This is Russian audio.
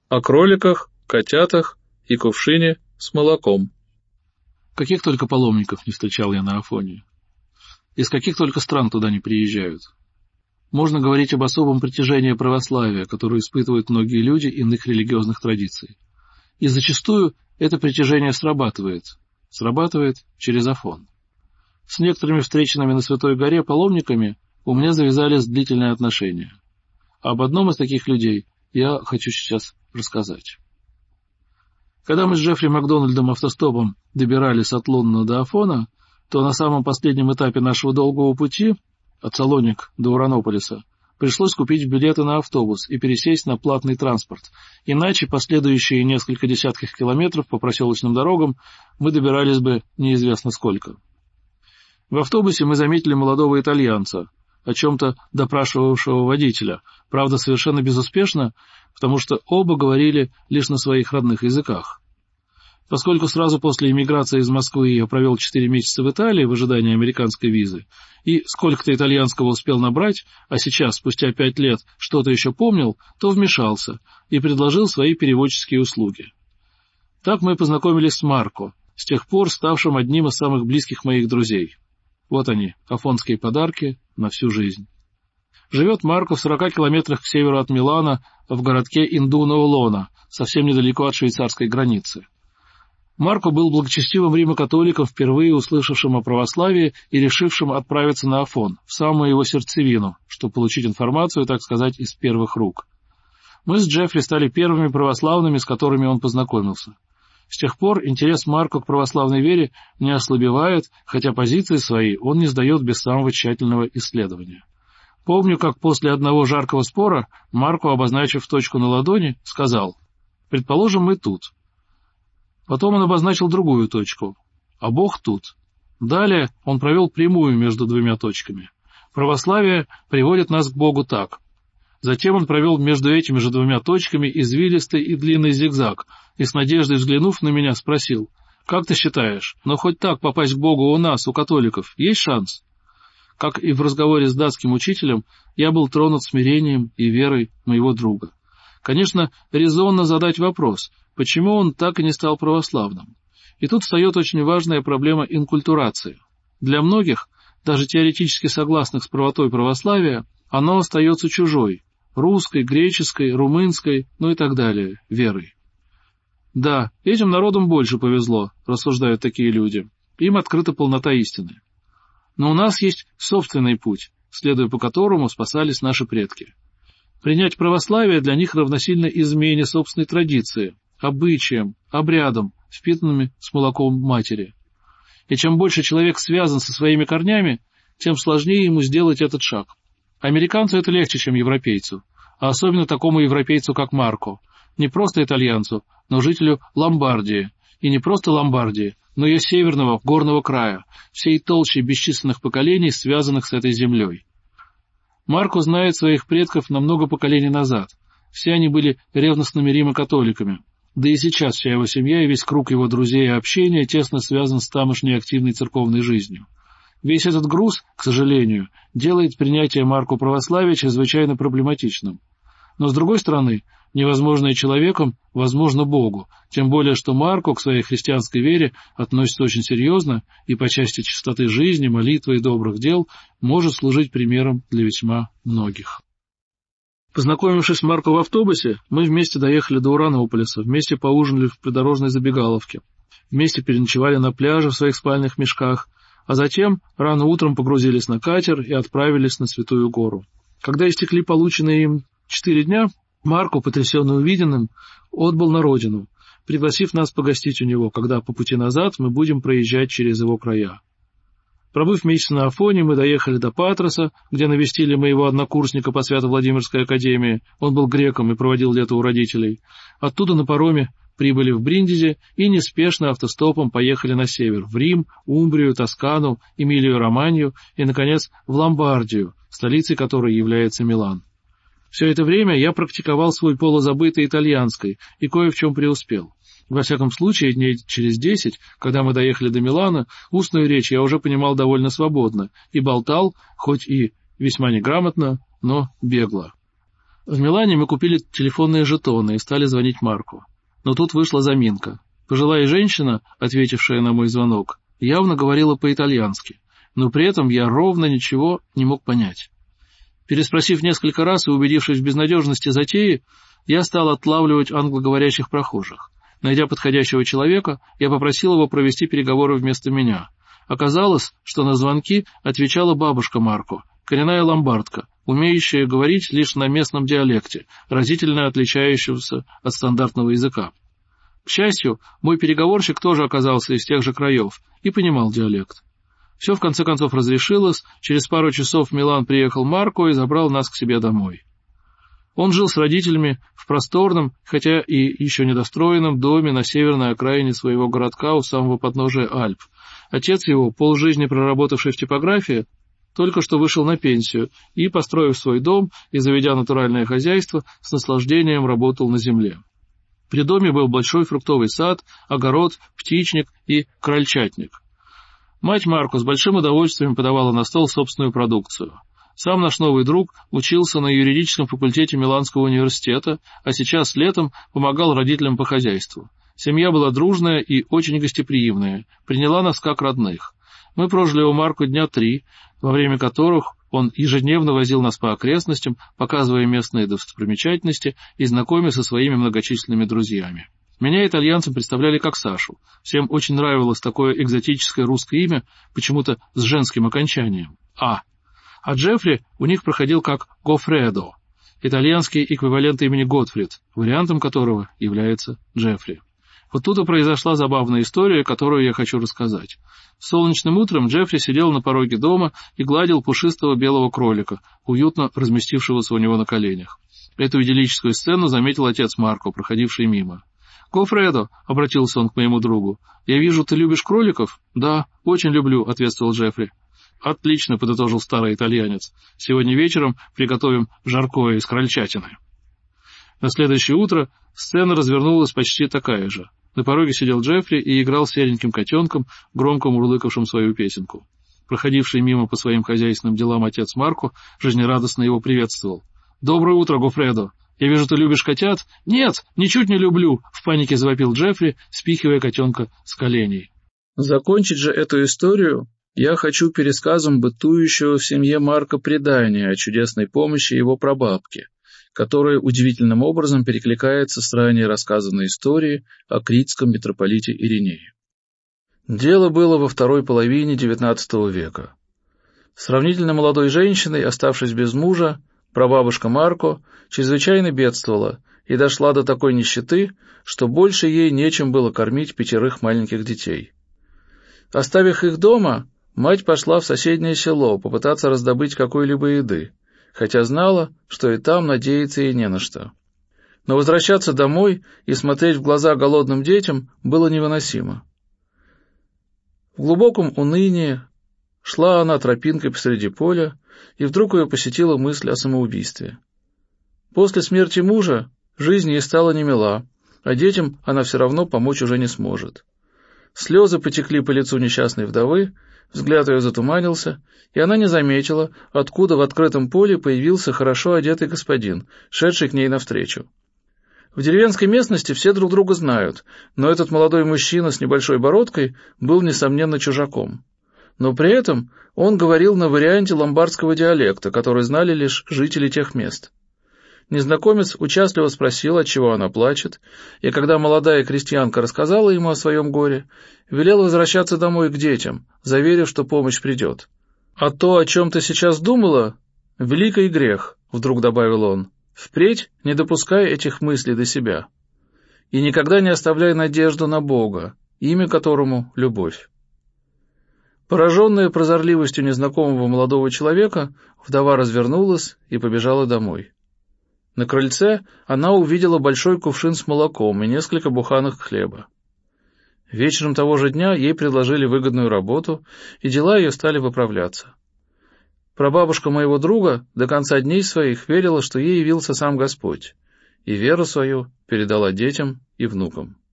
о кроликах, котятах и кувшине с молоком. Каких только паломников не встречал я на Афоне. Из каких только стран туда не приезжают. Можно говорить об особом притяжении православия, которое испытывают многие люди иных религиозных традиций. И зачастую это притяжение срабатывает через Афон. С некоторыми встреченными на Святой горе паломниками у меня завязались длительные отношения. Об одном из таких людей я хочу сейчас рассказать. Когда мы с Джеффри Макдональдом автостопом добирались от Лондона до Афона, то на самом последнем этапе нашего долгого пути, от Салоник до Уранополиса, пришлось купить билеты на автобус и пересесть на платный транспорт, иначе последующие несколько десятков километров по проселочным дорогам мы добирались бы неизвестно сколько. В автобусе мы заметили молодого итальянца, о чем-то допрашивавшего водителя, правда, совершенно безуспешно, потому что оба говорили лишь на своих родных языках. Поскольку сразу после эмиграции из Москвы я провел 4 месяца в Италии в ожидании американской визы, и сколько-то итальянского успел набрать, а сейчас, спустя 5 лет, что-то еще помнил, то вмешался и предложил свои переводческие услуги. Так мы познакомились с Марко, с тех пор ставшим одним из самых близких моих друзей. Вот они, афонские подарки на всю жизнь. Живет Марко в 40 километрах к северу от Милана, в городке Индуно-Лона, совсем недалеко от швейцарской границы. Марко был благочестивым римокатоликом, впервые услышавшим о православии и решившим отправиться на Афон, в самую его сердцевину, чтобы получить информацию, так сказать, из первых рук. Мы с Джеффри стали первыми православными, с которыми он познакомился. С тех пор интерес Марко к православной вере не ослабевает, хотя позиции свои он не сдает без самого тщательного исследования. Помню, как после одного жаркого спора Марко, обозначив точку на ладони, сказал: «Предположим, мы тут». Потом он обозначил другую точку, а Бог тут. Далее он провел прямую между двумя точками. Православие приводит нас к Богу так. Затем он провел между этими же двумя точками извилистый и длинный зигзаг, и с надеждой взглянув на меня, спросил: «Как ты считаешь, но хоть так попасть к Богу у нас, у католиков, есть шанс?» Как и в разговоре с датским учителем, я был тронут смирением и верой моего друга. Конечно, резонно задать вопрос, почему он так и не стал православным. И тут встает очень важная проблема инкультурации. Для многих, даже теоретически согласных с правотой православия, оно остается чужой, русской, греческой, румынской, ну и так далее, верой. Да, этим народам больше повезло, рассуждают такие люди. Им открыта полнота истины. Но у нас есть собственный путь, следуя по которому спасались наши предки. Принять православие для них равносильно измене собственной традиции, обычаям, обрядам, впитанными с молоком матери. И чем больше человек связан со своими корнями, тем сложнее ему сделать этот шаг. Американцу это легче, чем европейцу, а особенно такому европейцу, как Марко, не просто итальянцу, но жителю Ломбардии, и не просто Ломбардии, но и северного горного края, всей толщей бесчисленных поколений, связанных с этой землей. Марко знает своих предков на много поколений назад. Все они были ревностными римокатоликами. Да и сейчас вся его семья и весь круг его друзей и общения тесно связан с тамошней активной церковной жизнью. Весь этот груз, к сожалению, делает принятие Марко православия чрезвычайно проблематичным. Но, с другой стороны, невозможное человеком возможно Богу, тем более что Марко к своей христианской вере относится очень серьезно и по части чистоты жизни, молитвы и добрых дел может служить примером для весьма многих. Познакомившись с Марко в автобусе, мы вместе доехали до Уранополиса, вместе поужинали в придорожной забегаловке, вместе переночевали на пляже в своих спальных мешках, а затем рано утром погрузились на катер и отправились на Святую гору. Когда истекли полученные им 4 дня, Марко, потрясенный увиденным, отбыл на родину, пригласив нас погостить у него, когда по пути назад мы будем проезжать через его края. Пробыв месяц на Афоне, мы доехали до Патроса, где навестили моего однокурсника по Свято-Владимирской академии, он был греком и проводил лето у родителей. Оттуда на пароме прибыли в Бриндизи и неспешно автостопом поехали на север, в Рим, Умбрию, Тоскану, Эмилию-Романью и, наконец, в Ломбардию, столицей которой является Милан. Все это время я практиковал свой полузабытый итальянский и кое в чем преуспел. Во всяком случае, дней через 10, когда мы доехали до Милана, устную речь я уже понимал довольно свободно и болтал, хоть и весьма неграмотно, но бегло. В Милане мы купили телефонные жетоны и стали звонить Марку. Но тут вышла заминка. Пожилая женщина, ответившая на мой звонок, явно говорила по-итальянски, но при этом я ровно ничего не мог понять. Переспросив несколько раз и убедившись в безнадежности затеи, я стал отлавливать англоговорящих прохожих. Найдя подходящего человека, я попросил его провести переговоры вместо меня. Оказалось, что на звонки отвечала бабушка Марко, коренная ломбардка, умеющая говорить лишь на местном диалекте, разительно отличающегося от стандартного языка. К счастью, мой переговорщик тоже оказался из тех же краев и понимал диалект. Все в конце концов разрешилось, через пару часов в Милан приехал Марко и забрал нас к себе домой. Он жил с родителями в просторном, хотя и еще недостроенном доме на северной окраине своего городка у самого подножия Альп. Отец его, полжизни проработавший в типографии, только что вышел на пенсию и, построив свой дом и заведя натуральное хозяйство, с наслаждением работал на земле. При доме был большой фруктовый сад, огород, птичник и крольчатник. Мать Марко с большим удовольствием подавала на стол собственную продукцию. Сам наш новый друг учился на юридическом факультете Миланского университета, а сейчас летом помогал родителям по хозяйству. Семья была дружная и очень гостеприимная, приняла нас как родных. Мы прожили у Марко дня 3, во время которых он ежедневно возил нас по окрестностям, показывая местные достопримечательности и знакомя со своими многочисленными друзьями. Меня итальянцам представляли как Сашу. Всем очень нравилось такое экзотическое русское имя, почему-то с женским окончанием «А». А Джеффри у них проходил как Гофредо, итальянский эквивалент имени Готфрид, вариантом которого является Джеффри. Вот тут и произошла забавная история, которую я хочу рассказать. Солнечным утром Джеффри сидел на пороге дома и гладил пушистого белого кролика, уютно разместившегося у него на коленях. Эту идиллическую сцену заметил отец Марко, проходивший мимо. «Гофредо», — обратился он к моему другу, — «я вижу, ты любишь кроликов?» «Да, очень люблю», — ответствовал Джеффри. «Отлично», — подытожил старый итальянец. «Сегодня вечером приготовим жаркое из крольчатины». На следующее утро сцена развернулась почти такая же. На пороге сидел Джеффри и играл с сереньким котенком, громко мурлыкавшим свою песенку. Проходивший мимо по своим хозяйственным делам отец Марко жизнерадостно его приветствовал. «Доброе утро, Гофредо! Я вижу, ты любишь котят?» «Нет, ничуть не люблю!» — в панике завопил Джеффри, спихивая котенка с коленей. Закончить же эту историю я хочу пересказом бытующего в семье Марко предания о чудесной помощи его прабабки, которая удивительным образом перекликается с ранее рассказанной историей о критском митрополите Иринее. Дело было во второй половине XIX века. Сравнительно молодой женщиной, оставшись без мужа, прабабушка Марко чрезвычайно бедствовала и дошла до такой нищеты, что больше ей нечем было кормить 5 маленьких детей. Оставив их дома, мать пошла в соседнее село попытаться раздобыть какой-либо еды, хотя знала, что и там надеяться ей не на что. Но возвращаться домой и смотреть в глаза голодным детям было невыносимо. В глубоком унынии шла она тропинкой посреди поля, и вдруг ее посетила мысль о самоубийстве. После смерти мужа жизнь ей стала немила, а детям она все равно помочь уже не сможет. Слезы потекли по лицу несчастной вдовы, взгляд ее затуманился, и она не заметила, откуда в открытом поле появился хорошо одетый господин, шедший к ней навстречу. В деревенской местности все друг друга знают, но этот молодой мужчина с небольшой бородкой был, несомненно, чужаком. Но при этом он говорил на варианте ломбардского диалекта, который знали лишь жители тех мест. Незнакомец участливо спросил, отчего она плачет, и когда молодая крестьянка рассказала ему о своем горе, велел возвращаться домой к детям, заверив, что помощь придет. «А то, о чем ты сейчас думала, великий грех», — вдруг добавил он, — «впредь не допускай этих мыслей до себя. И никогда не оставляй надежду на Бога, имя которому — любовь». Пораженная прозорливостью незнакомого молодого человека, вдова развернулась и побежала домой. На крыльце она увидела большой кувшин с молоком и несколько буханок хлеба. Вечером того же дня ей предложили выгодную работу, и дела ее стали выправляться. Прабабушка моего друга до конца дней своих верила, что ей явился сам Господь, и веру свою передала детям и внукам.